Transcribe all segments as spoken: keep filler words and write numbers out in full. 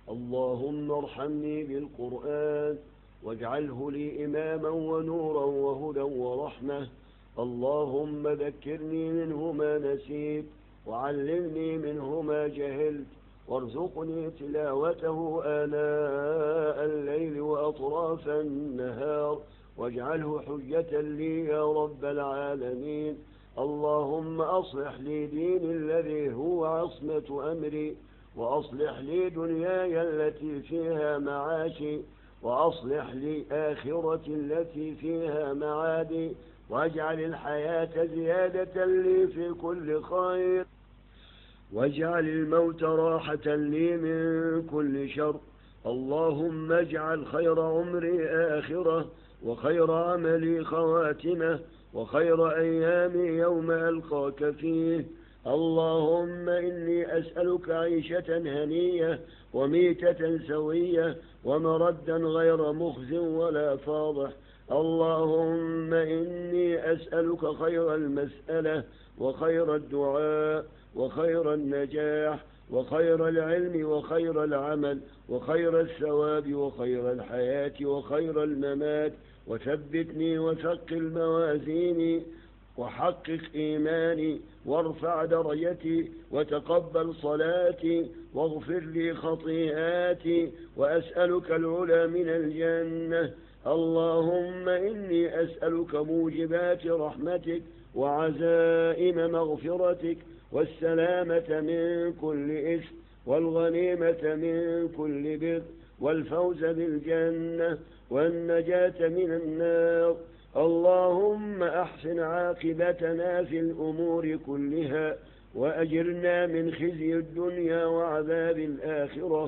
اللهم ارحمني بالقرآن واجعله لي إماما ونورا وهدى ورحمة. اللهم ذكرني منه ما نسيت وعلمني منه ما جهلت وارزقني تلاوته آناء الليل وأطراف النهار واجعله حجة لي يا رب العالمين. اللهم أصلح لي ديني الذي هو عصمة أمري، وأصلح لي دنياي التي فيها معاشي، وأصلح لي آخرتي التي فيها معادي، واجعل الحياة زيادة لي في كل خير، واجعل الموت راحة لي من كل شر. اللهم اجعل خير عمري آخرة، وخير عملي خواتمة، وخير أيامي يوم ألقاك فيه. اللهم إني أسألك عيشة هنية وميتة سوية ومردا غير مخز ولا فاضح. اللهم إني أسألك خير المسألة وخير الدعاء وخير النجاح وخير العلم وخير العمل وخير الثواب وخير الحياة وخير الممات. وثبتني وثقل موازيني وحقق إيماني وارفع درجتي وتقبل صلاتي واغفر لي خطيئاتي، وأسألك العلا من الجنة. اللهم إني أسألك موجبات رحمتك وعزائم مغفرتك والسلامة من كل إثم والغنيمة من كل بر والفوز بالجنة والنجاة من النار. اللهم أحسن عاقبتنا في الأمور كلها وأجرنا من خزي الدنيا وعذاب الآخرة.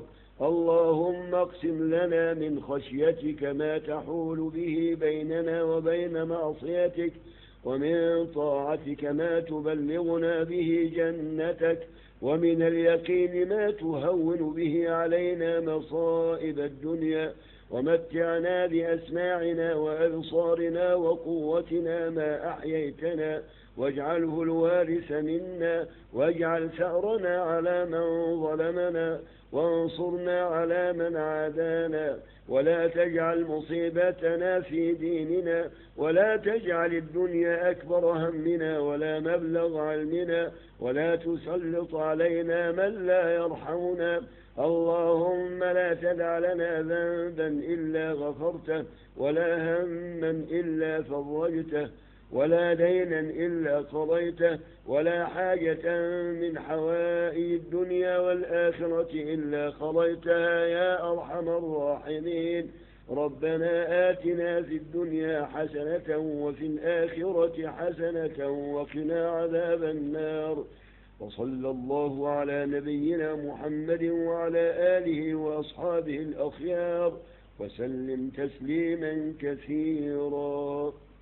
اللهم اقسم لنا من خشيتك ما تحول به بيننا وبين معصيتك، ومن طاعتك ما تبلغنا به جنتك، ومن اليقين ما تهون به علينا مصائب الدنيا. ومتعنا بأسماعنا وأبصارنا وقوتنا ما أحييتنا، واجعله الوارث منا، واجعل ثأرنا على من ظلمنا، وانصرنا على من عادانا، ولا تجعل مصيبتنا في ديننا، ولا تجعل الدنيا أكبر همنا ولا مبلغ علمنا، ولا تسلط علينا من لا يرحمنا. اللهم لا تدع لنا ذنبا إلا غفرته، ولا هما إلا فرجته، ولا دينا إلا قضيته، ولا حاجة من حوائج الدنيا والآخرة إلا قضيتها يا أرحم الراحمين. ربنا آتنا في الدنيا حسنة وفي الآخرة حسنة وقنا عذاب النار. وصلى الله على نبينا محمد وعلى آله وأصحابه الأخيار وسلم تسليما كثيرا.